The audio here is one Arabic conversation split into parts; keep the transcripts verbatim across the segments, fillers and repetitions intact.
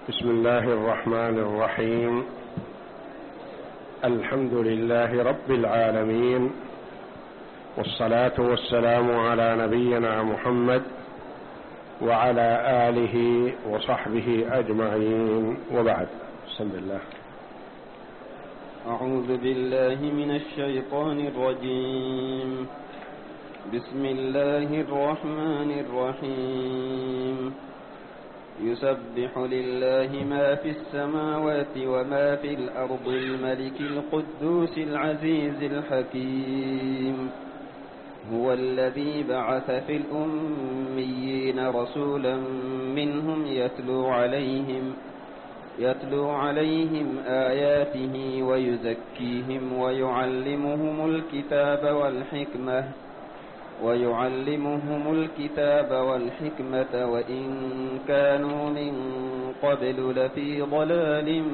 بسم الله الرحمن الرحيم. الحمد لله رب العالمين، والصلاة والسلام على نبينا محمد وعلى آله وصحبه أجمعين، وبعد. بسم الله. أعوذ بالله من الشيطان الرجيم. بسم الله الرحمن الرحيم. يسبح لله ما في السماوات وما في الأرض، الملك القدوس العزيز الحكيم. هو الذي بعث في الأميين رسولا منهم يتلو عليهم يتلو عليهم آياته ويزكيهم ويعلمهم الكتاب والحكمة ويعلمهم الكتاب والحكمة وإن كانوا من قبل لفي ضلال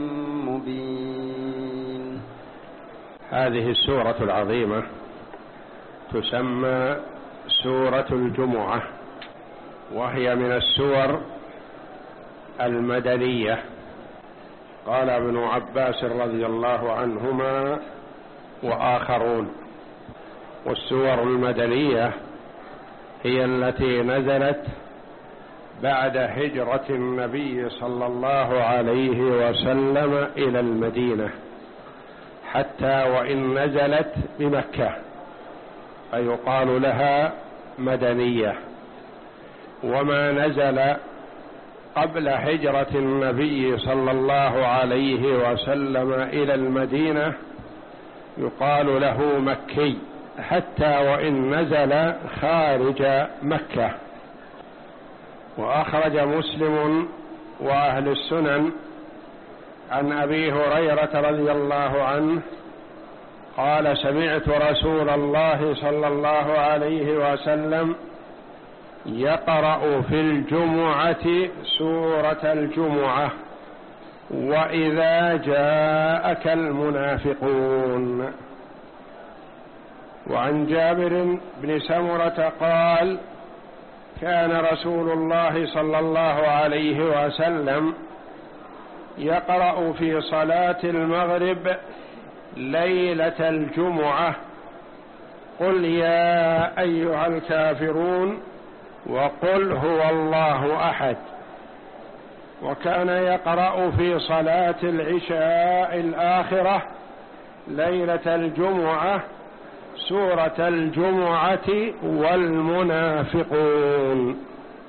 مبين. هذه السورة العظيمة تسمى سورة الجمعة، وهي من السور المدنية. قال ابن عباس رضي الله عنهما وآخرون: والسور المدنية هي التي نزلت بعد هجرة النبي صلى الله عليه وسلم إلى المدينة، حتى وإن نزلت بمكة فيقال لها مدنية. وما نزل قبل هجرة النبي صلى الله عليه وسلم إلى المدينة يقال له مكي، حتى وإن نزل خارج مكة. وأخرج مسلم وأهل السنن عن أبي هريرة رضي الله عنه قال: سمعت رسول الله صلى الله عليه وسلم يقرأ في الجمعة سورة الجمعة: وإذا جاءك المنافقون. وعن جابر بن سمرة قال: كان رسول الله صلى الله عليه وسلم يقرأ في صلاة المغرب ليلة الجمعة: قل يا أيها الكافرون وقل هو الله أحد. وكان يقرأ في صلاة العشاء الآخرة ليلة الجمعة سورة الجمعة والمنافقون.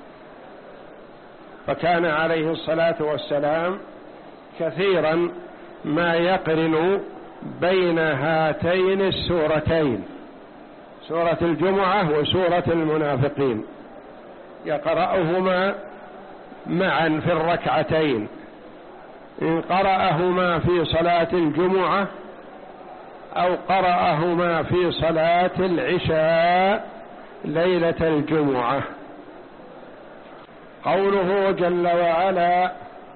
فكان عليه الصلاة والسلام كثيرا ما يقرن بين هاتين السورتين، سورة الجمعة وسورة المنافقين، يقرأهما معا في الركعتين، إن قرأهما في صلاة الجمعة أو قرأهما في صلاة العشاء ليلة الجمعة. قوله جل وعلا: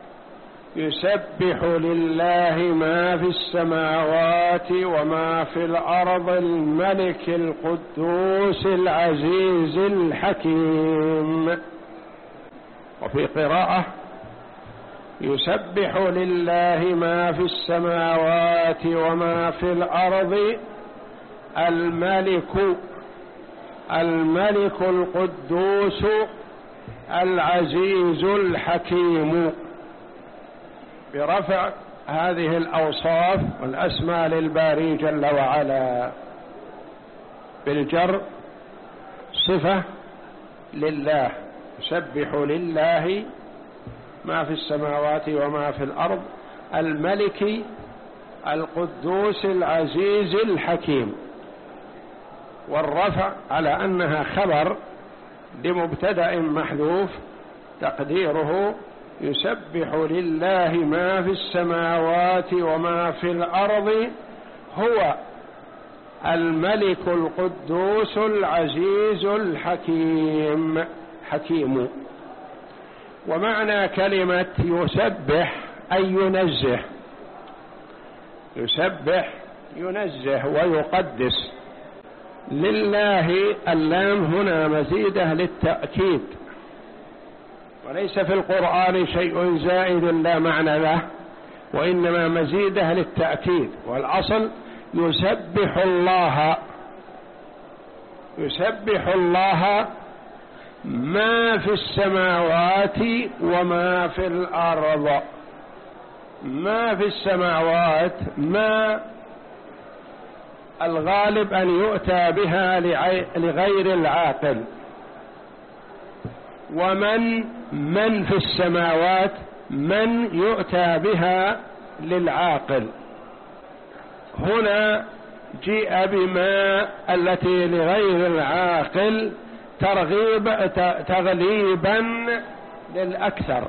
يسبح لله ما في السماوات وما في الأرض، الملك القدوس العزيز الحكيم. وفي قراءة: يسبح لله ما في السماوات وما في الأرض، الملك الملك القدوس العزيز الحكيم، برفع هذه الأوصاف والأسماء للباري جل وعلا، بالجر صفة لله. يسبح لله ما في السماوات وما في الأرض، الملك القدوس العزيز الحكيم. والرفع على أنها خبر لمبتدأ محذوف، تقديره: يسبح لله ما في السماوات وما في الأرض، هو الملك القدوس العزيز الحكيم. حكيم. ومعنى كلمة يسبح أي ينزه، يسبح ينزه ويقدس. لله اللام هنا مزيدة للتأكيد، وليس في القرآن شيء زائد لا معنى له، وإنما مزيده للتأكيد. والأصل يسبح الله، يسبح الله ما في السماوات وما في الأرض. ما في السماوات ما الغالب أن يؤتى بها لغير العاقل، ومن من في السماوات من يؤتى بها للعاقل. هنا جيء بما التي لغير العاقل ترغيب تغليبا للأكثر،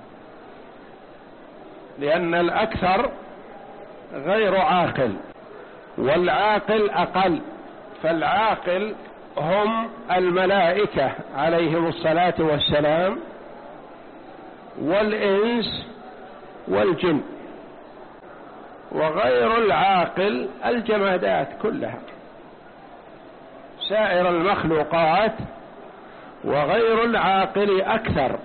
لأن الأكثر غير عاقل والعاقل أقل. فالعاقل هم الملائكة عليهم الصلاة والسلام، والإنس والجن، وغير العاقل الجمادات كلها، سائر المخلوقات. وغير العاقل أكثر،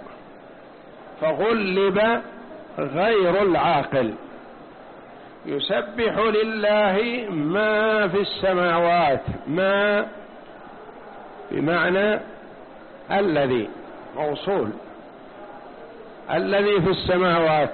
فغلب غير العاقل. يسبح لله ما في السماوات، ما بمعنى الذي، موصول، الذي في السماوات،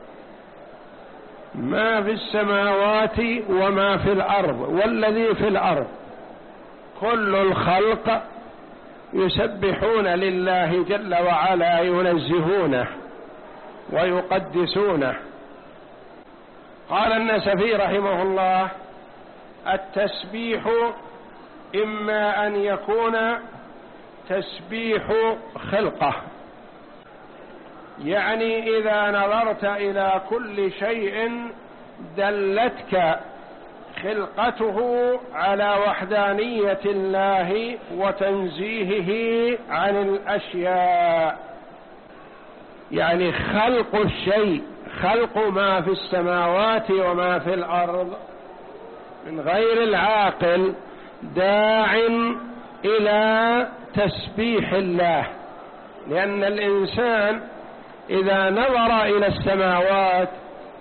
ما في السماوات وما في الأرض. والذي في الأرض كل الخلق يسبحون لله جل وعلا، ينزهونه ويقدسونه. قال النسفي رحمه الله: التسبيح إما أن يكون تسبيح خلقة، يعني إذا نظرت إلى كل شيء دلتك خلقته على وحدانية الله وتنزيهه عن الأشياء. يعني خلق الشيء، خلق ما في السماوات وما في الأرض من غير العاقل داع إلى تسبيح الله، لأن الإنسان إذا نظر إلى السماوات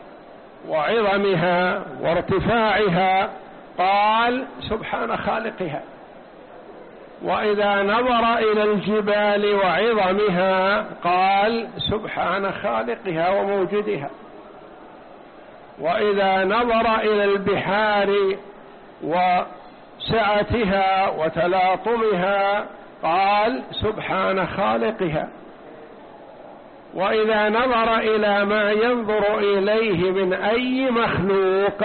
وعظمها وارتفاعها قال سبحان خالقها، وإذا نظر إلى الجبال وعظمها قال سبحان خالقها وموجدها، وإذا نظر إلى البحار وسعتها وتلاطمها قال سبحان خالقها، وإذا نظر إلى ما ينظر إليه من أي مخلوق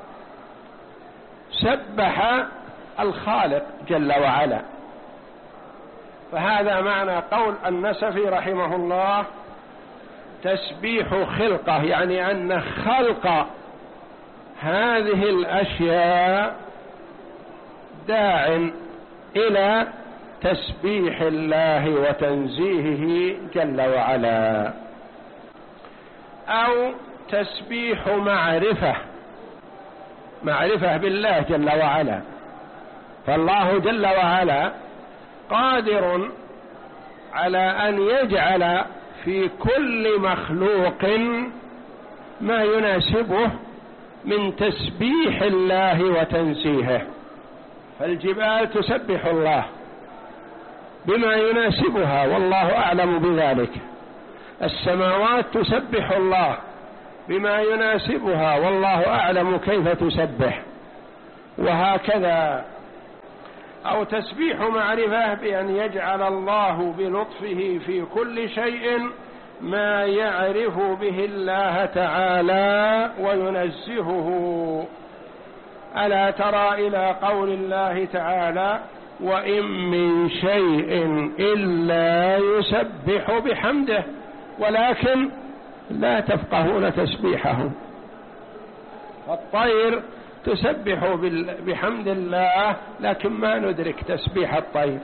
سبح الخالق جل وعلا. فهذا معنى قول النسفي رحمه الله: تسبيح خلقه، يعني أن خلق هذه الأشياء داع إلى تسبيح الله وتنزيهه جل وعلا. أو تسبيح معرفة، معرفة بالله جل وعلا. فالله جل وعلا قادر على أن يجعل في كل مخلوق ما يناسبه من تسبيح الله وتنزيهه. فالجبال تسبح الله بما يناسبها والله أعلم بذلك، السماوات تسبح الله بما يناسبها والله أعلم كيف تسبح، وهكذا. أو تسبيح معرفة بأن يجعل الله بلطفه في كل شيء ما يعرف به الله تعالى وينزهه. ألا ترى إلى قول الله تعالى: وإن من شيء إلا يسبح بحمده ولكن لا تفقهون تسبيحهم. الطير تسبح بحمد الله لكن ما ندرك تسبيح الطير.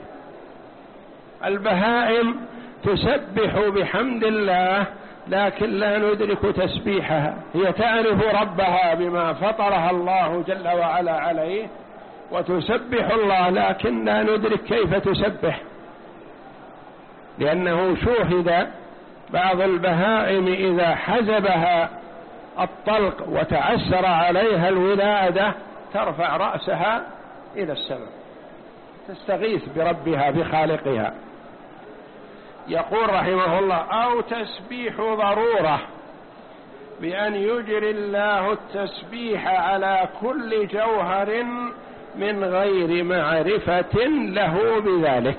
البهائم تسبح بحمد الله لكن لا ندرك تسبيحها. هي تعرف ربها بما فطرها الله جل وعلا عليه وتسبح الله، لكن لا ندرك كيف تسبح، لأنه شوهد بعض البهائم إذا حزبها الطلق وتعسر عليها الولادة ترفع رأسها إلى السماء تستغيث بربها بخالقها. يقول رحمه الله: أو تسبيح ضرورة، بأن يجري الله التسبيح على كل جوهر من غير معرفة له بذلك.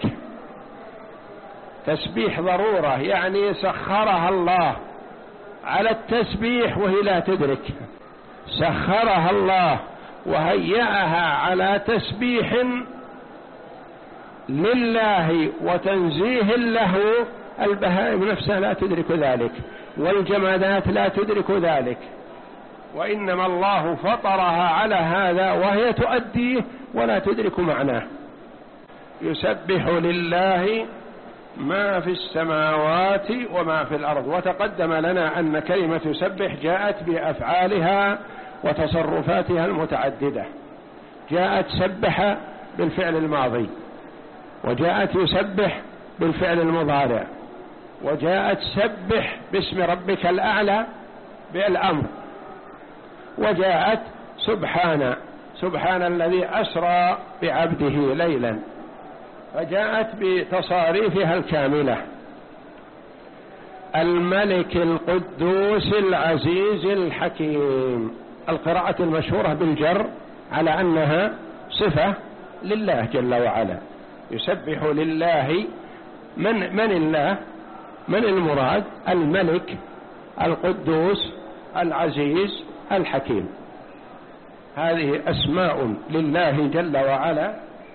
تسبيح ضرورة يعني سخرها الله على التسبيح وهي لا تدرك، سخرها الله وهيأها على تسبيح لله وتنزيه له. البهائم نفسها لا تدرك ذلك، والجمادات لا تدرك ذلك، وإنما الله فطرها على هذا وهي تؤديه ولا تدرك معناه. يسبح لله ما في السماوات وما في الأرض. وتقدم لنا أن كلمة يسبح جاءت بأفعالها وتصرفاتها المتعددة. جاءت سبح بالفعل الماضي، وجاءت يسبح بالفعل المضارع، وجاءت سبح باسم ربك الأعلى بالأمر، وجاءت سبحان سبحان الذي أسرى بعبده ليلا، فجاءت بتصاريفها الكاملة. الملك القدوس العزيز الحكيم، القراءة المشهورة بالجر على أنها صفة لله جل وعلا. يسبح لله من من الله؟ من المراد؟ الملك القدوس العزيز الحكيم. هذه أسماء لله جل وعلا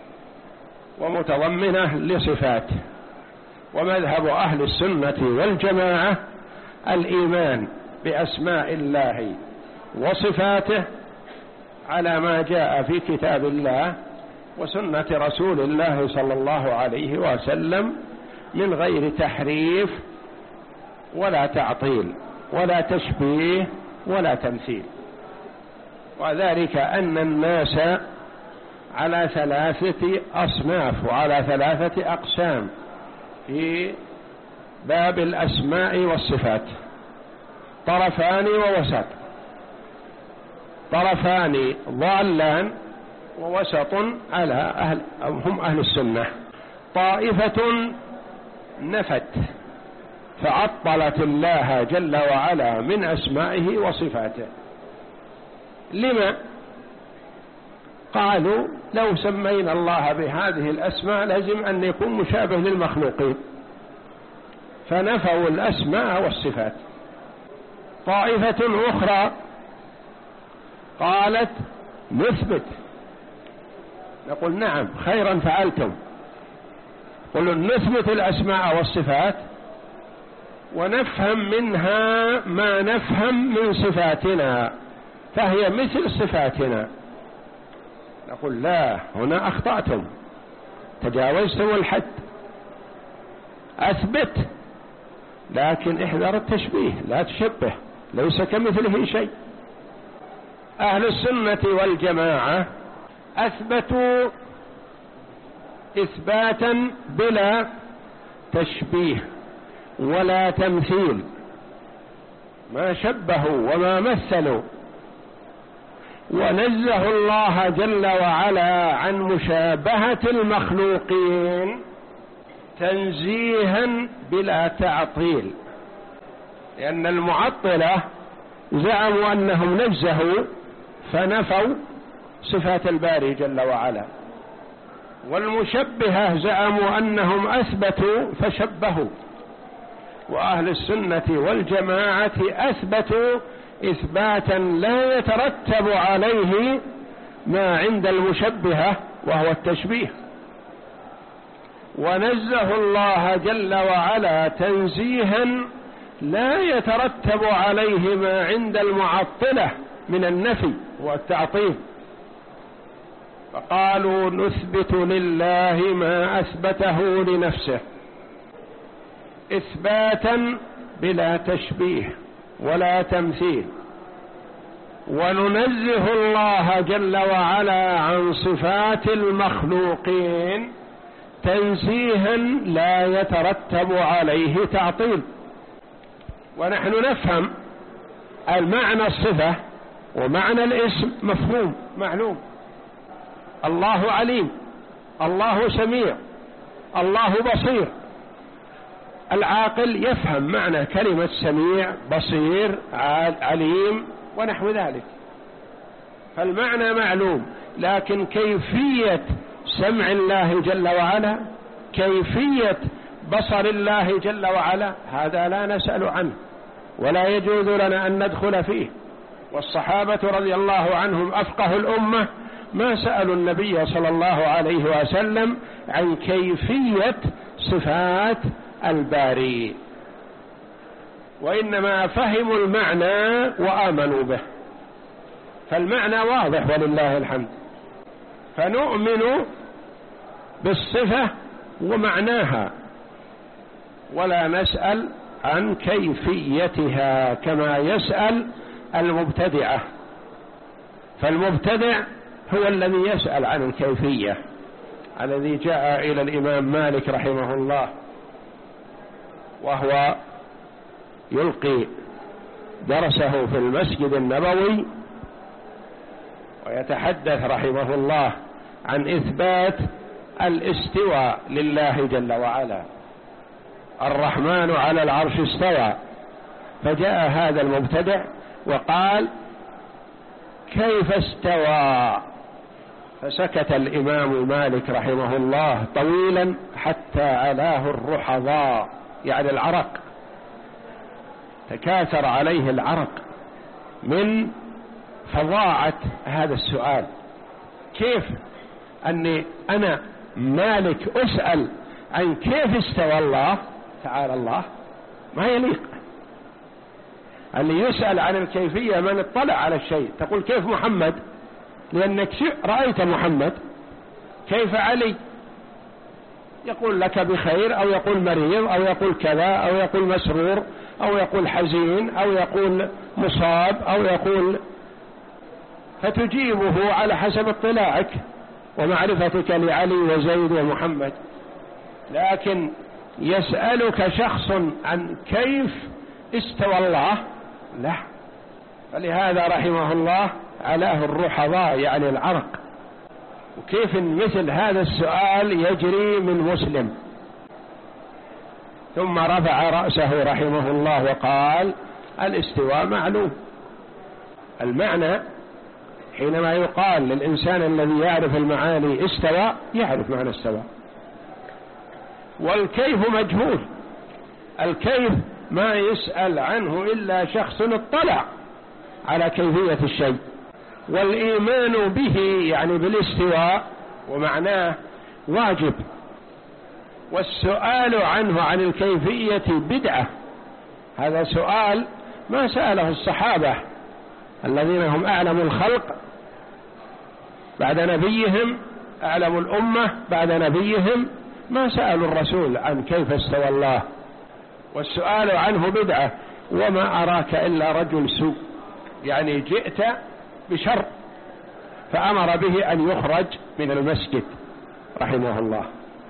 ومتضمنة لصفاته. ومذهب أهل السنة والجماعة الإيمان بأسماء الله وصفاته على ما جاء في كتاب الله وسنة رسول الله صلى الله عليه وسلم من غير تحريف ولا تعطيل ولا تشبيه ولا تمثيل. وذلك أن الناس على ثلاثة أصناف وعلى ثلاثة أقسام في باب الأسماء والصفات: طرفان ووسط. طرفان ضالان، ووسط على أهل هم أهل السنة. طائفة نفت فعطلت الله جل وعلا من أسمائه وصفاته. لما؟ قالوا لو سمينا الله بهذه الأسماء لازم أن يكون مشابه للمخلوقين، فنفوا الأسماء والصفات. طائفة أخرى قالت نثبت، نقول نعم خيرا فعلتم، قلوا نثبت الأسماء والصفات ونفهم منها ما نفهم من صفاتنا فهي مثل صفاتنا. نقول لا، هنا أخطأتم، تجاوزتم الحد. أثبت لكن احذر التشبيه، لا تشبه، ليس كمثله شيء. أهل السنة والجماعة أثبتوا إثباتا بلا تشبيه ولا تمثيل، ما شبهوا وما مثلوا، ونزه الله جل وعلا عن مشابهة المخلوقين تنزيها بلا تعطيل. لأن المعطلة زعموا أنهم نزهوا فنفوا صفات الباري جل وعلا، والمشبهة زعموا أنهم أثبتوا فشبهوا. وأهل السنة والجماعة أثبتوا إثباتا لا يترتب عليه ما عند المشبهة وهو التشبيه، ونزه الله جل وعلا تنزيها لا يترتب عليه ما عند المعطلة من النفي والتعطيل. فقالوا نثبت لله ما أثبته لنفسه إثباتا بلا تشبيه ولا تمثيل، وننزه الله جل وعلا عن صفات المخلوقين تنزيها لا يترتب عليه تعطيل. ونحن نفهم المعنى الصفة ومعنى الاسم مفهوم معلوم. الله عليم، الله سميع، الله بصير. العاقل يفهم معنى كلمة سميع بصير عليم ونحو ذلك، فالمعنى معلوم، لكن كيفية سمع الله جل وعلا، كيفية بصر الله جل وعلا، هذا لا نسأل عنه ولا يجوز لنا أن ندخل فيه. والصحابة رضي الله عنهم أفقه الأمة ما سألوا النبي صلى الله عليه وسلم عن كيفية صفات الباري، وإنما فهموا المعنى وآمنوا به، فالمعنى واضح ولله الحمد، فنؤمن بالصفة ومعناها ولا نسأل عن كيفيتها كما يسأل المبتدعة. فالمبتدع هو الذي يسأل عن الكيفية، الذي جاء إلى الإمام مالك رحمه الله وهو يلقي درسه في المسجد النبوي ويتحدث رحمه الله عن إثبات الاستواء لله جل وعلا، الرحمن على العرش استوى، فجاء هذا المبتدع وقال كيف استوى؟ فسكت الإمام مالك رحمه الله طويلا حتى علاه الرحضاء، يعني العرق، تكاثر عليه العرق من فظاعة هذا السؤال. كيف أني أنا مالك أسأل عن كيف استوى الله تعالى الله؟ ما يليق. اللي يسأل عن الكيفية من اطلع على الشيء، تقول كيف محمد لأنك رأيت محمد، كيف علي؟ يقول لك بخير، أو يقول مريض، أو يقول كذا، أو يقول مسرور، أو يقول حزين، أو يقول مصاب، أو يقول، فتجيبه على حسب اطلاعك ومعرفتك لعلي وزيد ومحمد. لكن يسألك شخص عن كيف استوى الله، لا. فلهذا رحمه الله علاه الرحضاء، يعني العرق. وكيف مثل هذا السؤال يجري من مسلم؟ ثم رفع رأسه رحمه الله وقال الاستواء معلوم. المعنى حينما يقال للإنسان الذي يعرف المعاني استوى، يعرف معنى استوى. والكيف مجهول، الكيف ما يسأل عنه إلا شخص اطلع على كيفية الشيء. والإيمان به يعني بالاستواء ومعناه واجب، والسؤال عنه عن الكيفية بدعة. هذا سؤال ما سأله الصحابة الذين هم أعلم الخلق بعد نبيهم، أعلم الأمة بعد نبيهم، ما سألوا الرسول عن كيف استوى الله، والسؤال عنه بدعة. وما أراك إلا رجل سوء، يعني جئت بشر، فأمر به أن يخرج من المسجد رحمه الله.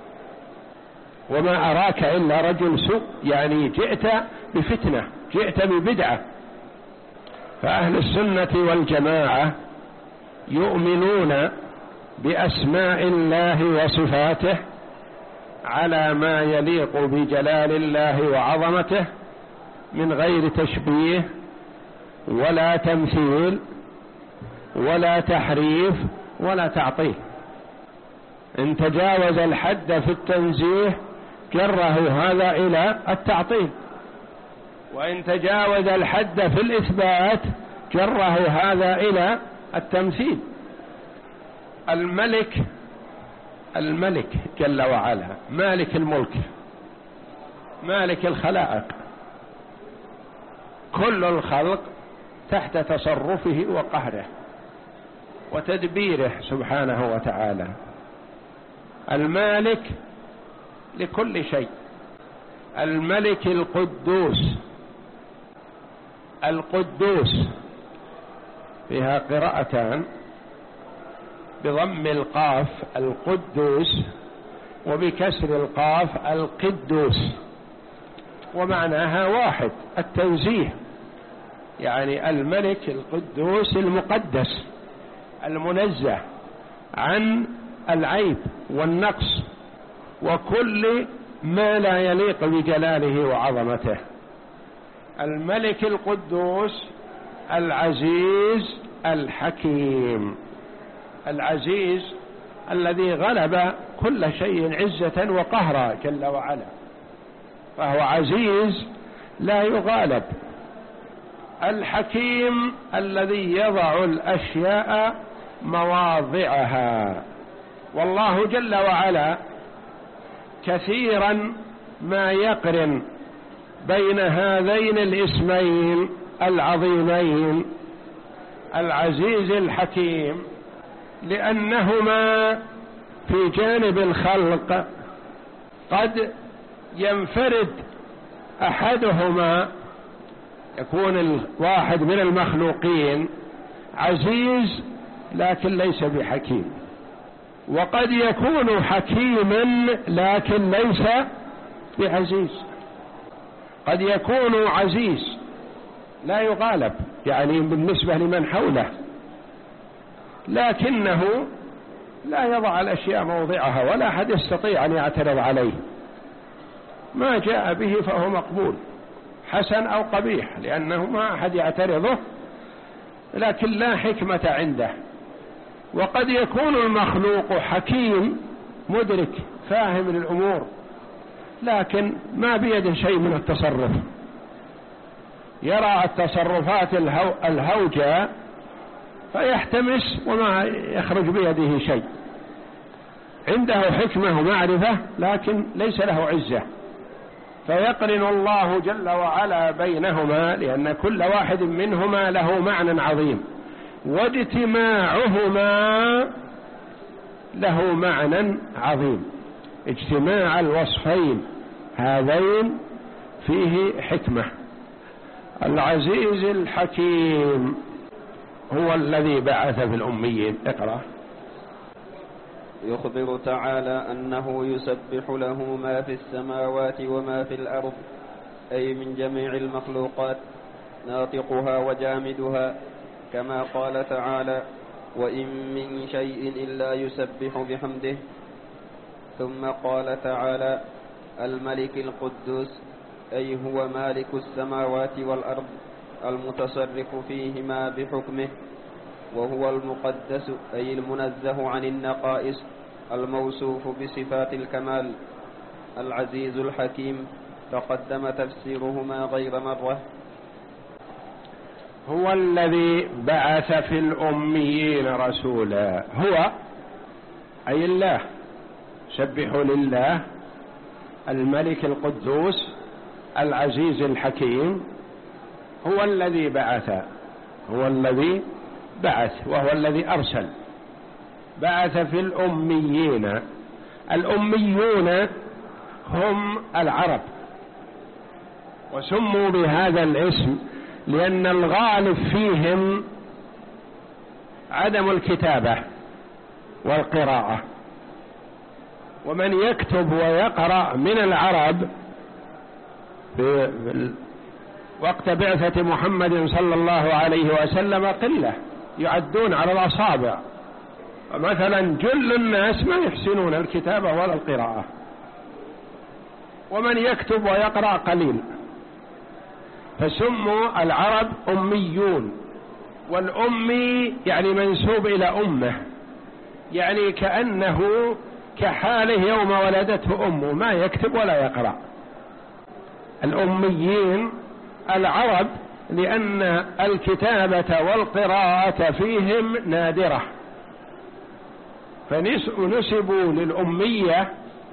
وما أراك إلا رجل سوء، يعني جئت بفتنة، جئت ببدعة. فأهل السنة والجماعة يؤمنون بأسماء الله وصفاته على ما يليق بجلال الله وعظمته من غير تشبيه ولا تمثيل ولا تحريف ولا تعطيل. إن تجاوز الحد في التنزيه جره هذا إلى التعطيل، وإن تجاوز الحد في الإثبات جره هذا إلى التمثيل. الملك الملك جل وعلا مالك الملك، مالك الخلائق، كل الخلق تحت تصرفه وقهره وتدبيره سبحانه وتعالى. المالك لكل شيء، الملك القدوس. القدوس فيها قراءتان بضم القاف القدوس، وبكسر القاف القدوس، ومعناها واحد التنزيه، يعني الملك القدوس المقدس المنزه عن العيب والنقص وكل ما لا يليق بجلاله وعظمته. الملك القدوس العزيز الحكيم، العزيز الذي غلب كل شيء عزة وقهرا جل وعلا، فهو عزيز لا يغالب. الحكيم الذي يضع الأشياء مواضعها، والله جل وعلا كثيرا ما يقرن بين هذين الاسمين العظيمين العزيز الحكيم، لأنهما في جانب الخلق قد ينفرد أحدهما، يكون الواحد من المخلوقين عزيز لكن ليس بحكيم، وقد يكون حكيما لكن ليس بعزيز. قد يكون عزيز لا يغالب يعني بالنسبة لمن حوله، لكنه لا يضع الأشياء موضعها ولا أحد يستطيع أن يعترض عليه، ما جاء به فهو مقبول حسن أو قبيح، لأنه ما أحد يعترضه، لكن لا حكمة عنده. وقد يكون المخلوق حكيم مدرك فاهم للأمور، لكن ما بيده شيء من التصرف، يرى التصرفات الهو الهوجة فيحتمس وما يخرج بيده شيء، عنده حكمة ومعرفة لكن ليس له عزة، فيقرن الله جل وعلا بينهما، لأن كل واحد منهما له معنى عظيم، واجتماعهما له معنى عظيم. اجتماع الوصفين هذين فيه حكمة. العزيز الحكيم هو الذي بعث في الأميين. اقرأ. يخبر تعالى أنه يسبح له ما في السماوات وما في الأرض، أي من جميع المخلوقات ناطقها وجامدها، كما قال تعالى: وإن من شيء إلا يسبح بحمده. ثم قال تعالى: الملك القدوس، أي هو مالك السماوات والأرض المتصرف فيهما بحكمه، وهو المقدس أي المنزه عن النقائص الموصوف بصفات الكمال. العزيز الحكيم تقدم تفسيرهما غير مرة. هو الذي بعث في الأميين رسولا، هو أي الله، سبحوا لله الملك القدوس العزيز الحكيم، هو الذي بعث، هو الذي بعث وهو الذي أرسل. بعث في الأميين، الأميون هم العرب، وسموا بهذا الاسم لأن الغالب فيهم عدم الكتابة والقراءة، ومن يكتب ويقرأ من العرب في وقت بعثة محمد صلى الله عليه وسلم قلة، يعدون على الأصابع، مثلا جل الناس ما يحسنون الكتابة ولا القراءة، ومن يكتب ويقرأ قليل، فسموا العرب أميون. والأمي يعني منسوب إلى أمه، يعني كأنه كحاله يوم ولدته أمه، ما يكتب ولا يقرأ. الأميين العرب لأن الكتابة والقراءة فيهم نادرة، فنسبوا للأمية.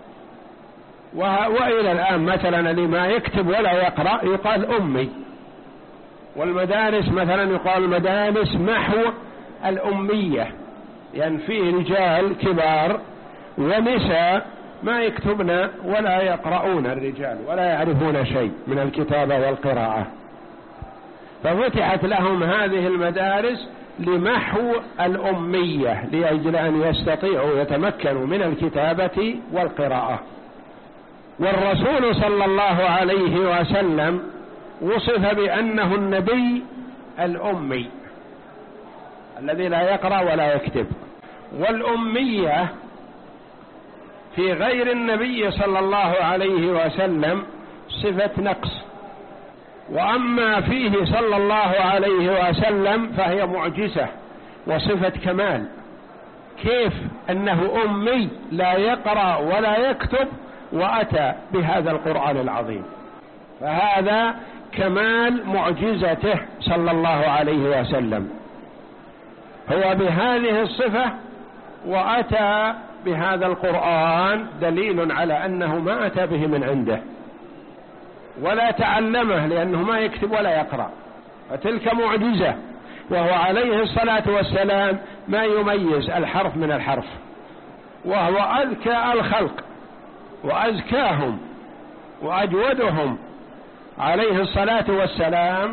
وإلى الآن مثلا اللي ما يكتب ولا يقرأ يقال أمي، والمدارس مثلا يقال مدارس محو الأمية، لأن فيه رجال كبار ونساء ما يكتبن ولا يقرؤون، الرجال ولا يعرفون شيء من الكتابة والقراءة، ففتحت لهم هذه المدارس لمحو الأمية، لأجل أن يستطيعوا يتمكنوا من الكتابة والقراءة. والرسول صلى الله عليه وسلم وصف بأنه النبي الأمي الذي لا يقرأ ولا يكتب. والأمية في غير النبي صلى الله عليه وسلم صفة نقص، وأما فيه صلى الله عليه وسلم فهي معجزة وصفة كمال. كيف أنه أمي لا يقرأ ولا يكتب وأتى بهذا القرآن العظيم؟ فهذا كمال معجزته صلى الله عليه وسلم، هو بهذه الصفة وأتى بهذا القرآن، دليل على أنه ما أتى به من عنده ولا تعلمه، لأنه ما يكتب ولا يقرأ، فتلك معجزة. وهو عليه الصلاة والسلام ما يميز الحرف من الحرف، وهو أذكى الخلق وأزكاهم وأجودهم عليه الصلاة والسلام،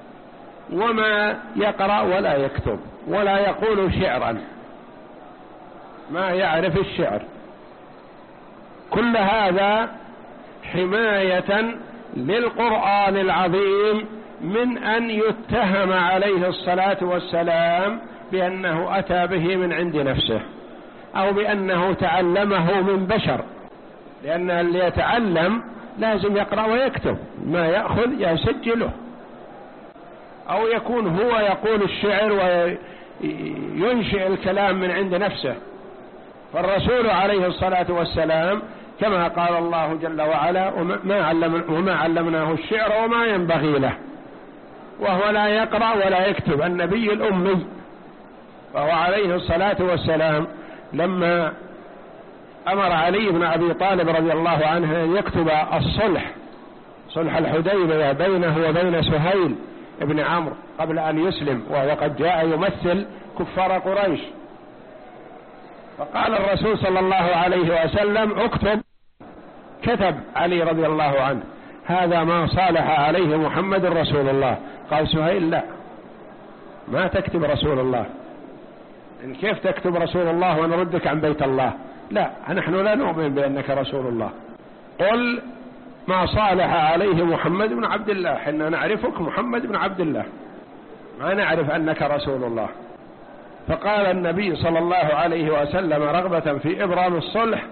وما يقرأ ولا يكتب ولا يقول شعرا، ما يعرف الشعر. كل هذا حماية للقرآن العظيم من أن يتهم عليه الصلاة والسلام بأنه أتى به من عند نفسه أو بأنه تعلمه من بشر، لأن اللي يتعلم لازم يقرأ ويكتب، ما يأخذ يسجله، أو يكون هو يقول الشعر وينشئ الكلام من عند نفسه. فالرسول عليه الصلاة والسلام كما قال الله جل وعلا: وما, علم وما علمناه الشعر وما ينبغي له، وهو لا يقرأ ولا يكتب، النبي الأمي. وهو عليه الصلاة والسلام لما أمر علي بن أبي طالب رضي الله عنه أن يكتب الصلح، صلح الحديبية بينه وبين سهيل ابن عمرو قبل أن يسلم، وهو قد جاء يمثل كفار قريش، فقال الرسول صلى الله عليه وسلم: اكتب. كتب علي رضي الله عنه: هذا ما صالح عليه محمد رسول الله. قال سهيل: لا، ما تكتب رسول الله، إن كيف تكتب رسول الله ونردك عن بيت الله؟ لا، نحن لا نؤمن بأنك رسول الله، قل ما صالح عليه محمد بن عبد الله، حنا نعرفك محمد بن عبد الله، ما نعرف أنك رسول الله. فقال النبي صلى الله عليه وسلم رغبة في إبرام الصلح: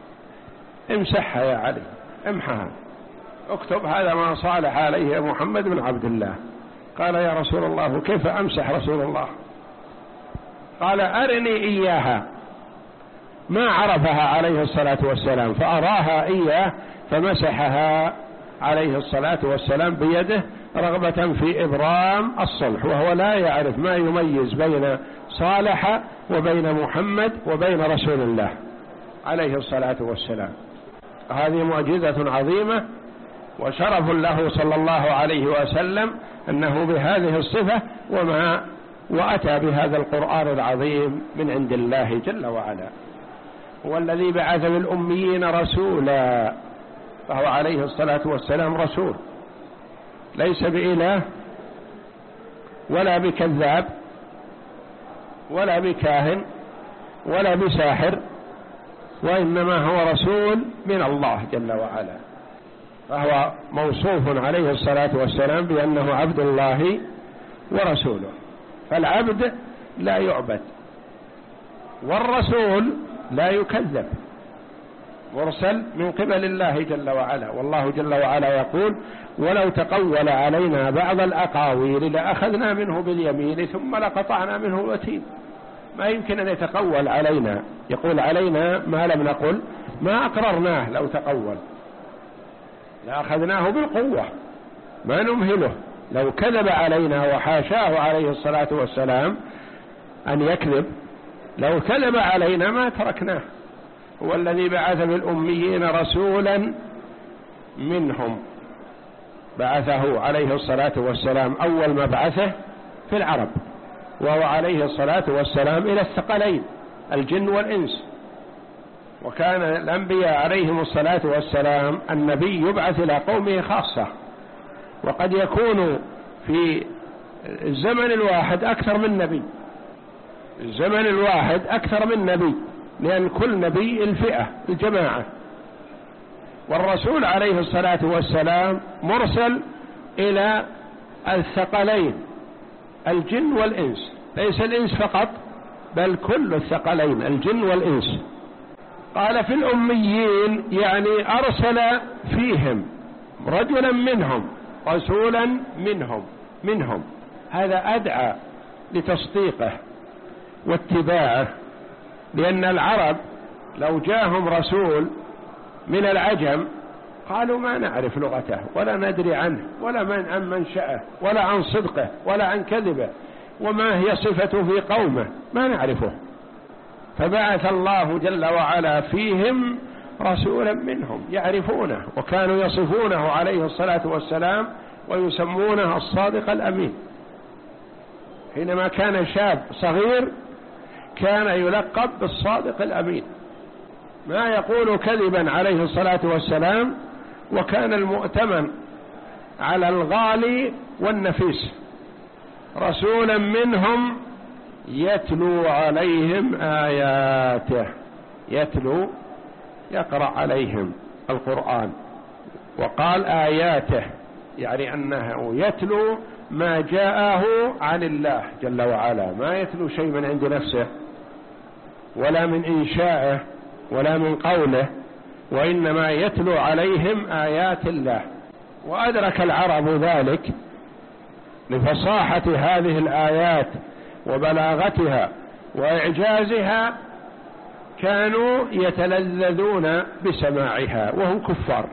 امسحها يا علي، امحها، اكتب هذا ما صالح عليه محمد بن عبد الله. قال: يا رسول الله كيف أمسح رسول الله؟ قال: أرني إياها. ما عرفها عليه الصلاة والسلام فأراها إياه فمسحها عليه الصلاة والسلام بيده رغبة في إبرام الصلح، وهو لا يعرف ما يميز بين صالح وبين محمد وبين رسول الله عليه الصلاة والسلام. هذه معجزة عظيمة وشرف له صلى الله عليه وسلم أنه بهذه الصفة وما وأتى بهذا القرآن العظيم من عند الله جل وعلا. هو الذي بعث للأميين رسولا، فهو عليه الصلاة والسلام رسول، ليس بإله ولا بكذاب ولا بكاهن ولا بساحر، وإنما هو رسول من الله جل وعلا. فهو موصوف عليه الصلاة والسلام بأنه عبد الله ورسوله، فالعبد لا يعبد والرسول لا يكذب، مرسل من قبل الله جل وعلا. والله جل وعلا يقول: ولو تقول علينا بعض الأقاويل لأخذنا منه باليمين ثم لقطعنا منه الوتين. ما يمكن أن يتقول علينا، يقول علينا ما لم نقل، ما أقررناه. لو تقول لأخذناه بالقوة، ما نمهله. لو كذب علينا، وحاشاه عليه الصلاة والسلام أن يكذب، لو كذب علينا ما تركناه. هو الذي بعث بالأميين رسولا منهم، بعثه عليه الصلاة والسلام أول مبعثه في العرب، وهو عليه الصلاة والسلام إلى الثقلين الجن والإنس. وكان الأنبياء عليهم الصلاة والسلام النبي يبعث إلى قومه خاصة، وقد يكون في الزمن الواحد أكثر من نبي، الزمن الواحد أكثر من نبي، لأن كل نبي الفئة الجماعة. والرسول عليه الصلاة والسلام مرسل إلى الثقلين الجن والإنس، ليس الإنس فقط بل كل الثقلين الجن والإنس. قال في الأميين يعني أرسل فيهم رجلا منهم رسولا منهم منهم هذا أدعى لتصديقه واتباعه، لأن العرب لو جاءهم رسول من العجم قالوا ما نعرف لغته ولا ندري عنه ولا من عن منشأه ولا عن صدقه ولا عن كذبه وما هي صفته في قومه ما نعرفه، فبعث الله جل وعلا فيهم رسولا منهم يعرفونه، وكانوا يصفونه عليه الصلاة والسلام ويسمونه الصادق الأمين. حينما كان شاب صغير كان يلقب بالصادق الأمين، ما يقول كذبا عليه الصلاة والسلام، وكان المؤتمن على الغالي والنفيس. رسولا منهم يتلو عليهم آياته، يتلو يقرأ عليهم القرآن، وقال آياته يعني أنه يتلو ما جاءه عن الله جل وعلا، ما يتلو شيء من عند نفسه ولا من إنشائه ولا من قوله، وإنما يتلو عليهم آيات الله. وأدرك العرب ذلك لفصاحة هذه الآيات وبلاغتها وإعجازها، كانوا يتلذذون بسماعها وهم كفار،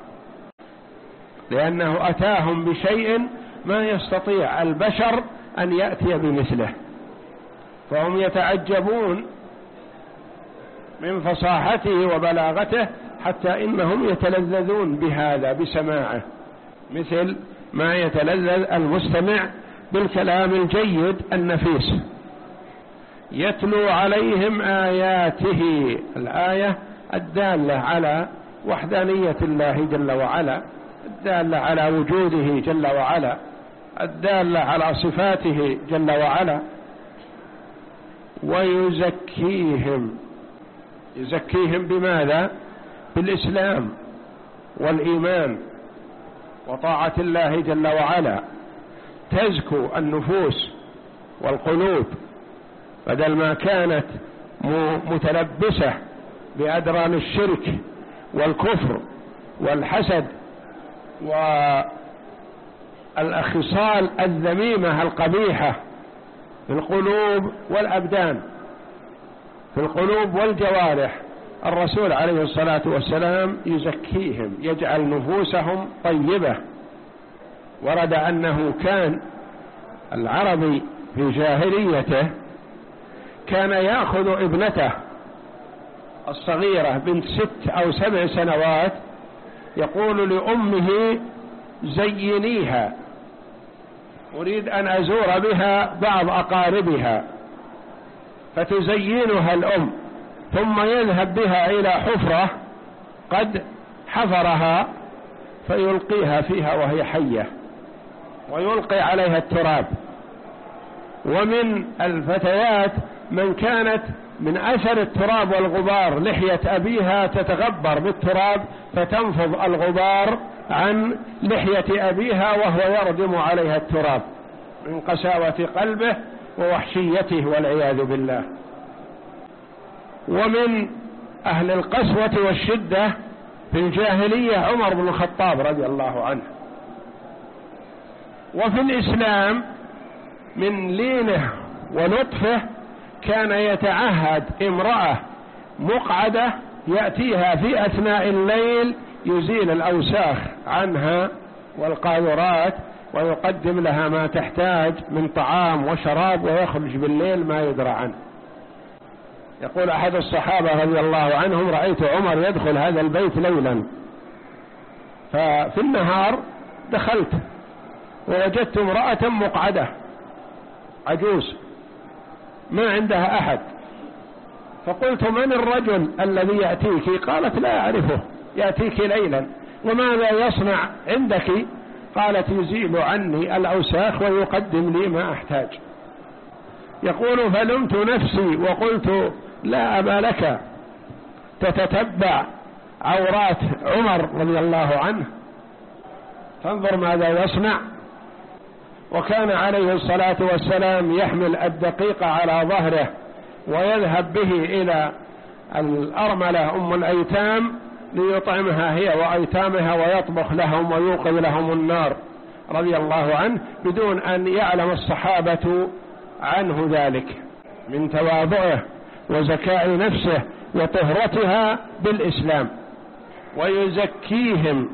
لأنه أتاهم بشيء ما يستطيع البشر أن يأتي بمثله، فهم يتعجبون من فصاحته وبلاغته حتى إنهم يتلذذون بهذا بسماعه، مثل ما يتلذذ المستمع بالكلام الجيد النفيس. يتلو عليهم آياته، الآية الدالة على وحدانية الله جل وعلا، الدالة على وجوده جل وعلا، الدالة على صفاته جل وعلا. ويزكيهم، يزكيهم بماذا؟ بالإسلام والإيمان وطاعة الله جل وعلا، تزكو النفوس والقلوب، بدل ما كانت متلبسة بأدران الشرك والكفر والحسد والخصال الذميمة القبيحة في القلوب والأبدان، في القلوب والجوارح. الرسول عليه الصلاة والسلام يزكيهم، يجعل نفوسهم طيبة. ورد أنه كان العربي في جاهليته كان يأخذ ابنته الصغيرة بنت ست أو سبع سنوات، يقول لأمه زينيها، أريد أن أزور بها بعض أقاربها، فتزينها الأم، ثم يذهب بها إلى حفرة قد حفرها فيلقيها فيها وهي حية، ويلقي عليها التراب. ومن الفتيات من كانت من أثر التراب والغبار لحية أبيها تتغبر بالتراب فتنفض الغبار عن لحية أبيها وهو يردم عليها التراب من قساوة قلبه ووحشيته والعياذ بالله. ومن أهل القسوة والشدة في الجاهلية عمر بن الخطاب رضي الله عنه. وفي الإسلام من لينه ولطفه كان يتعهد امرأة مقعدة يأتيها في أثناء الليل يزيل الأوساخ عنها والقاذورات، ويقدم لها ما تحتاج من طعام وشراب، ويخرج بالليل ما يدرى عنه. يقول أحد الصحابة رضي الله عنهم: رأيت عمر يدخل هذا البيت ليلا، ففي النهار دخلت ووجدت امرأة مقعدة عجوز ما عندها أحد، فقلت: من الرجل الذي يأتيك؟ قالت: لا أعرفه، يأتيك ليلا، وماذا يصنع عندك؟ قالت: يزيل عني الأوساخ ويقدم لي ما أحتاج. يقول: فلمت نفسي وقلت: لا أبا لك تتتبع عورات عمر رضي الله عنه، فانظر ماذا يصنع. وكان عليه الصلاة والسلام يحمل الدقيق على ظهره ويذهب به إلى الأرملة أم الأيتام ليطعمها هي وأيتامها ويطبخ لهم ويوقظ لهم النار رضي الله عنه بدون أن يعلم الصحابة عنه ذلك، من تواضعه وزكاء نفسه وطهرتها بالإسلام. ويزكيهم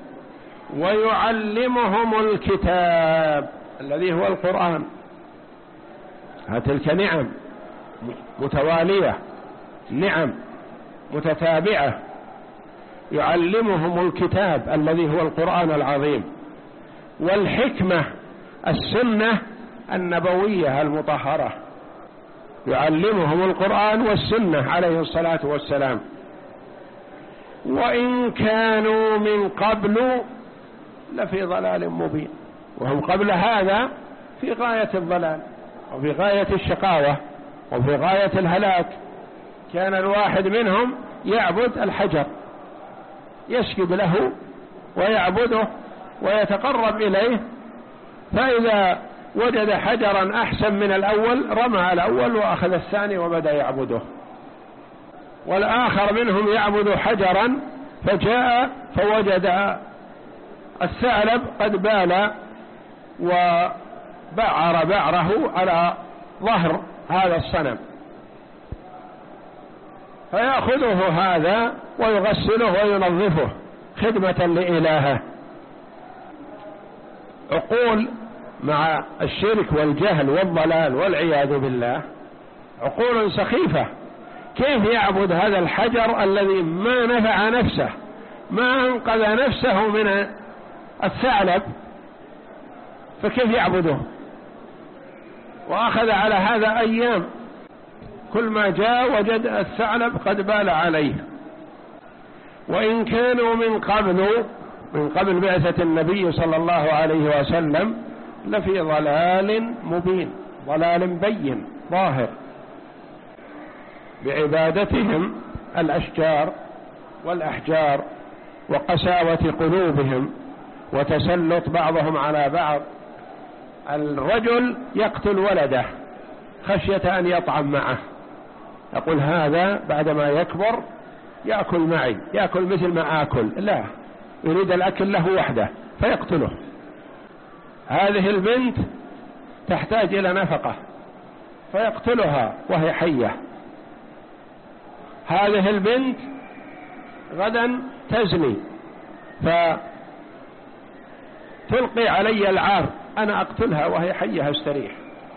ويعلمهم الكتاب الذي هو القرآن. تلك نعم متوالية، نعم متتابعة. يعلمهم الكتاب الذي هو القرآن العظيم، والحكمة السنة النبوية المطهرة. يعلمهم القرآن والسنة عليه الصلاة والسلام. وإن كانوا من قبل لفي ضلال مبين، وهم قبل هذا في غاية الضلال وفي غاية الشقاوة وفي غاية الهلاك. كان الواحد منهم يعبد الحجر، يسجد له ويعبده ويتقرب إليه، فإذا وجد حجرا أحسن من الأول رمى الأول وأخذ الثاني وبدأ يعبده. والآخر منهم يعبد حجرا فجاء فوجد الثعلب قد بال وبعر بعره على ظهر هذا الصنم، فيأخذه هذا ويغسله وينظفه خدمة لإلهه. عقول مع الشرك والجهل والضلال والعياذ بالله، عقول سخيفة. كيف يعبد هذا الحجر الذي ما نفع نفسه، ما أنقذ نفسه من الثعلب، فكيف يعبده؟ وأخذ على هذا أيام، كل ما جاء وجد الثعلب قد بال عليه. وإن كانوا من قبل من قبل بعثة النبي صلى الله عليه وسلم لفي ضلال مبين، ضلال بين ظاهر، بعبادتهم الأشجار والأحجار وقساوة قلوبهم وتسلط بعضهم على بعض. الرجل يقتل ولده خشية أن يطعم معه، يقول هذا بعدما يكبر يأكل معي، يأكل مثل ما آكل، لا، يريد الأكل له وحده فيقتله. هذه البنت تحتاج إلى نفقة فيقتلها وهي حية. هذه البنت غدا تزني فتلقي علي العار، أنا أقتلها وهي حية استريح.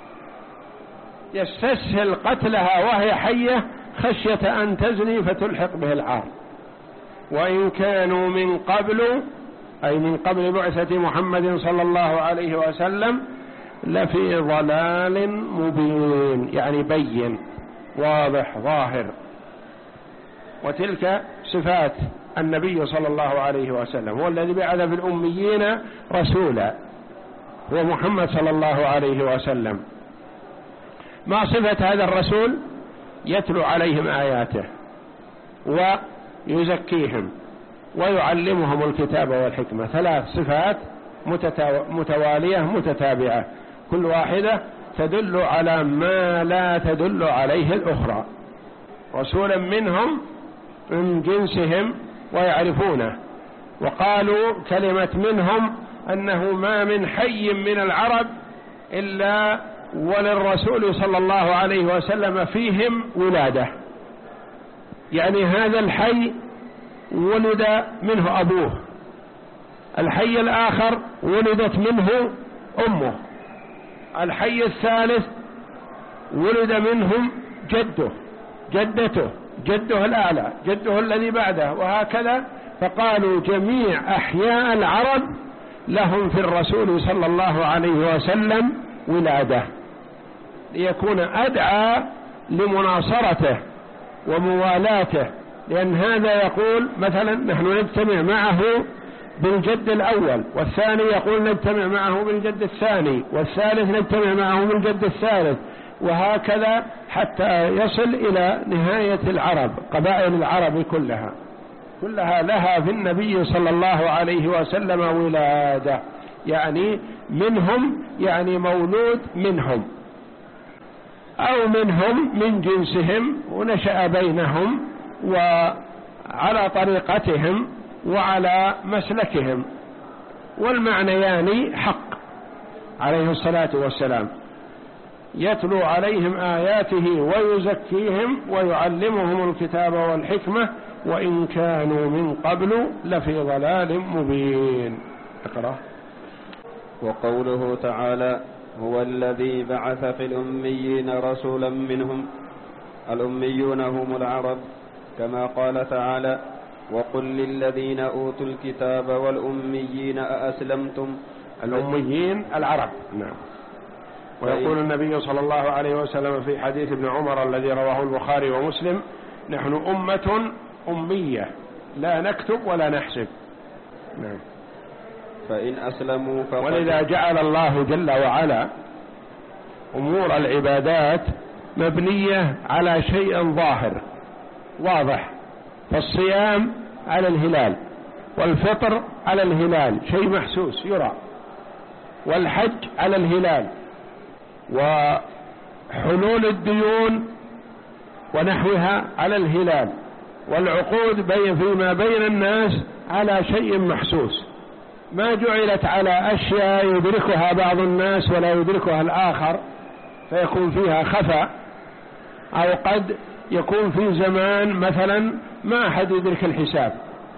يستسهل قتلها وهي حية خشية أن تزني فتلحق به العار. وإن كانوا من قبل أي من قبل بعثة محمد صلى الله عليه وسلم لفي ضلال مبين، يعني بين واضح ظاهر. وتلك صفات النبي صلى الله عليه وسلم، هو الذي بعث في الأميين رسولا، هو محمد صلى الله عليه وسلم. ما صفة هذا الرسول؟ يتلو عليهم آياته ويزكيهم ويعلمهم الكتاب والحكمة. ثلاث صفات متوالية متتابعة، كل واحدة تدل على ما لا تدل عليه الأخرى. رسولا منهم من جنسهم ويعرفونه. وقالوا كلمة منهم أنه ما من حي من العرب إلا وللرسول صلى الله عليه وسلم فيهم ولادة، يعني هذا الحي ولد منه أبوه، الحي الآخر ولدت منه أمه، الحي الثالث ولد منهم جده، جدته، جده الأعلى، جده الذي بعده، وهكذا. فقالوا جميع أحياء العرب لهم في الرسول صلى الله عليه وسلم ولادة، ليكون أدعى لمناصرته وموالاته. لأن هذا يقول مثلا نحن نجتمع معه بالجد الأول، والثاني يقول نجتمع معه بالجد الثاني، والثالث نجتمع معه بالجد الثالث، وهكذا حتى يصل إلى نهاية العرب. قبائل العرب كلها كلها لها في النبي صلى الله عليه وسلم ولادة، يعني منهم يعني مولود منهم، أو منهم من جنسهم ونشأ بينهم وعلى طريقتهم وعلى مسلكهم، والمعنيان حق عليه الصلاة والسلام، يتلو عليهم آياته ويزكيهم ويعلمهم الكتاب والحكمة وإن كانوا من قبل لفي ضلال مبين. اقرأ. وقوله تعالى: هو الذي بعث في الأميين رسولا منهم. الأميون هم العرب، كما قال تعالى: وقل للذين أوتوا الكتاب والأميين أأسلمتم. الأميين العرب. نعم. ويقول النبي صلى الله عليه وسلم في حديث ابن عمر الذي رواه البخاري ومسلم: نحن أمة أمية لا نكتب ولا نحسب. نعم. فإن أسلموا فقد. ولذا جعل الله جل وعلا أمور العبادات مبنية على شيء ظاهر واضح، فالصيام على الهلال، والفطر على الهلال شيء محسوس يرى، والحج على الهلال، وحلول الديون ونحوها على الهلال، والعقود بين فيما بين الناس على شيء محسوس، ما جعلت على أشياء يدركها بعض الناس ولا يدركها الآخر فيكون فيها خفاء، أو قد يكون في زمان مثلا ما أحد يدرك الحساب.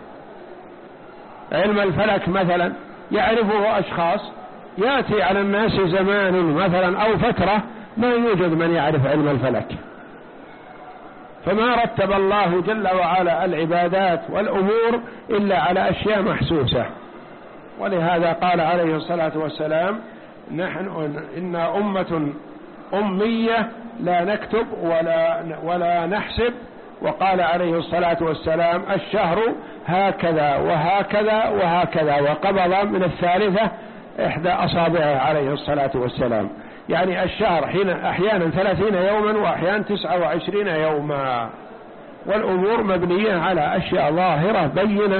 علم الفلك مثلا يعرفه أشخاص، يأتي على الناس زمان مثلا أو فترة ما يوجد من يعرف علم الفلك، فما رتب الله جل وعلا العبادات والأمور إلا على أشياء محسوسة. ولهذا قال عليه الصلاة والسلام: نحن إنا أمة أمية لا نكتب ولا, ولا نحسب. وقال عليه الصلاة والسلام: الشهر هكذا وهكذا وهكذا، وقبض من الثالثة إحدى أصابعه عليه الصلاة والسلام، يعني الشهر حين أحيانا ثلاثين يوما وأحيانا تسعة وعشرين يوما، والأمور مبنية على أشياء ظاهرة بينة.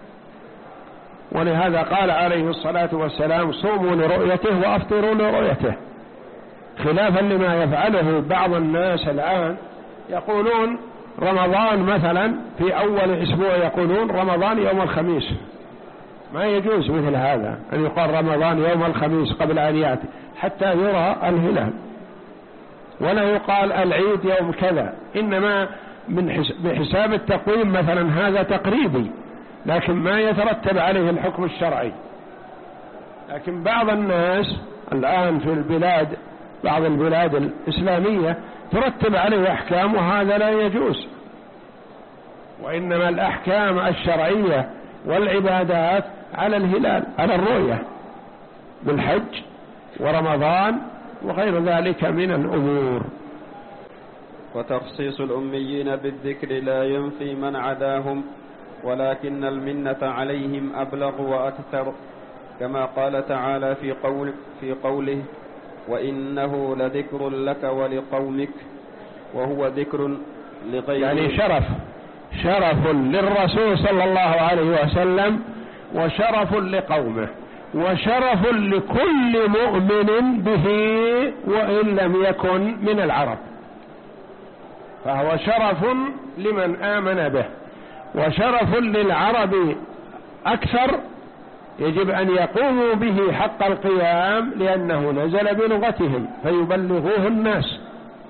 ولهذا قال عليه الصلاة والسلام: صوموا لرؤيته وأفطروا لرؤيته، خلافا لما يفعله بعض الناس الآن، يقولون رمضان مثلا في أول أسبوع يقولون رمضان يوم الخميس. ما يجوز مثل هذا أن يقال رمضان يوم الخميس قبل أن يأتي حتى يرى الهلال، ولا يقال العيد يوم كذا، إنما من بحساب التقويم مثلا هذا تقريبي، لكن ما يترتب عليه الحكم الشرعي. لكن بعض الناس الآن في البلاد، بعض البلاد الإسلامية ترتب عليه أحكام، وهذا لا يجوز، وإنما الأحكام الشرعية والعبادات على الهلال، على الرؤية، بالحج ورمضان وغير ذلك من الأمور. وتخصيص الأميين بالذكر لا ينفي من عداهم، ولكن المنة عليهم أبلغ وأكثر، كما قال تعالى في, قول في قوله: وإنه لذكر لك ولقومك، وهو ذكر لغيره، يعني شرف شرف للرسول صلى الله عليه وسلم، وشرف لقومه، وشرف لكل مؤمن به وإن لم يكن من العرب، فهو شرف لمن آمن به، وشرف للعرب أكثر، يجب أن يقوموا به حق القيام لأنه نزل بلغتهم فيبلغوه الناس.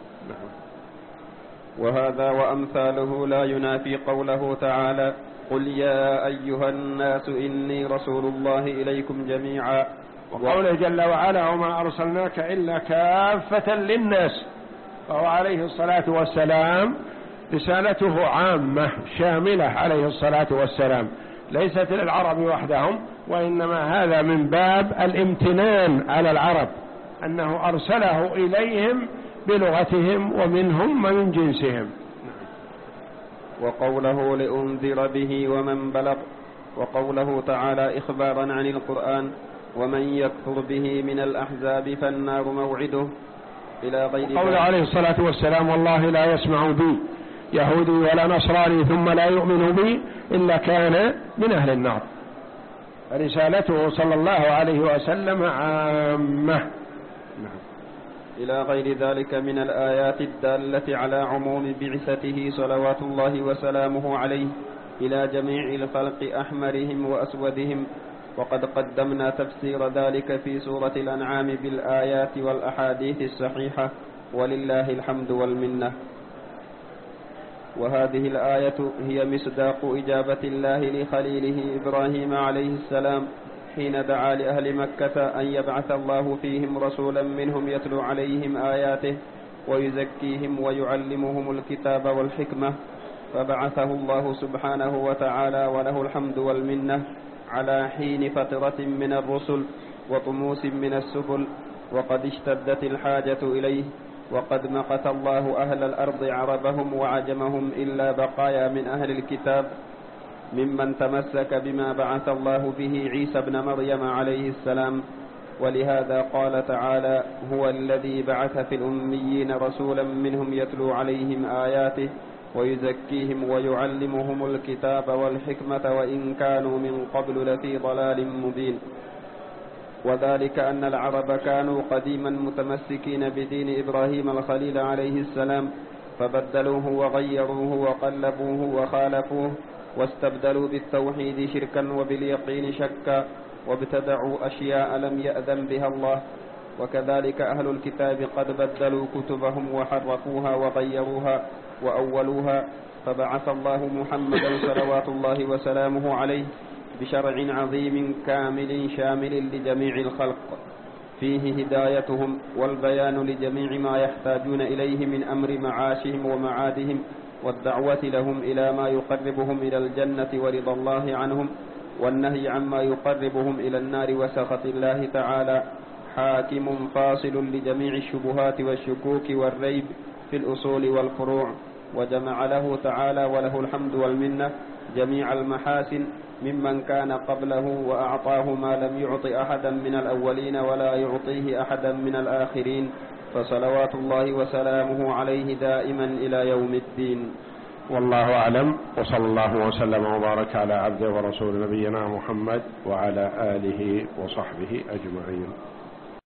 وهذا وأمثاله لا ينافي قوله تعالى: قل يا أيها الناس إني رسول الله إليكم جميعا، وقوله جل وعلا: وما أرسلناك إلا كافة للناس، فهو عليه الصلاة والسلام رسالته عامة شاملة عليه الصلاة والسلام، ليست للعرب وحدهم، وإنما هذا من باب الامتنان على العرب أنه أرسله إليهم بلغتهم ومنهم من جنسهم. وقوله لأنذر به ومن بلغ، وقوله تعالى إخبارا عن القرآن: ومن يكفر به من الأحزاب فالنار موعده، إلى غير ذلك. قول عليه الصلاة والسلام: والله لا يسمع بي يهودي ولا نصراني ثم لا يؤمن بي إلا كان من أهل النار. رسالته صلى الله عليه وسلم عامة. نعم. إلى غير ذلك من الآيات الدالة على عموم بعثته صلوات الله وسلامه عليه إلى جميع الخلق أحمرهم وأسودهم، وقد قدمنا تفسير ذلك في سورة الأنعام بالآيات والأحاديث الصحيحة، ولله الحمد والمنة. وهذه الآية هي مصداق إجابة الله لخليله إبراهيم عليه السلام حين دعا لأهل مكة أن يبعث الله فيهم رسولا منهم يتلو عليهم آياته ويزكيهم ويعلمهم الكتاب والحكمة، فبعثه الله سبحانه وتعالى وله الحمد والمنة على حين فترة من الرسل وطموس من السبل، وقد اشتدت الحاجة إليه، وقد مقت الله أهل الأرض عربهم وعجمهم إلا بقايا من أهل الكتاب ممن تمسك بما بعث الله به عيسى ابن مريم عليه السلام. ولهذا قال تعالى: هو الذي بعث في الأميين رسولا منهم يتلو عليهم آياته ويزكيهم ويعلمهم الكتاب والحكمة وإن كانوا من قبل لفي ضلال مبين. وذلك أن العرب كانوا قديما متمسكين بدين إبراهيم الخليل عليه السلام، فبدلوه وغيروه وقلبوه وخالفوه، واستبدلوا بالتوحيد شركا وباليقين شكا، وابتدعوا أشياء لم يأذن بها الله. وكذلك أهل الكتاب قد بدلوا كتبهم وحرفوها وغيروها وأولوها، فبعث الله محمدا صلوات الله وسلامه عليه بشرع عظيم كامل شامل لجميع الخلق، فيه هدايتهم والبيان لجميع ما يحتاجون إليه من أمر معاشهم ومعادهم، والدعوة لهم إلى ما يقربهم إلى الجنة ورضا الله عنهم، والنهي عما يقربهم إلى النار وسخط الله تعالى، حاكم فاصل لجميع الشبهات والشكوك والريب في الأصول والفروع. وجمع له تعالى وله الحمد والمنة جميع المحاسن ممن كان قبله، وأعطاه ما لم يعط أحدا من الأولين ولا يعطيه أحدا من الآخرين، فصلوات الله وسلامه عليه دائما إلى يوم الدين. والله أعلم، وصلى الله وسلم وبارك على عبده ورسول نبينا محمد وعلى آله وصحبه أجمعين.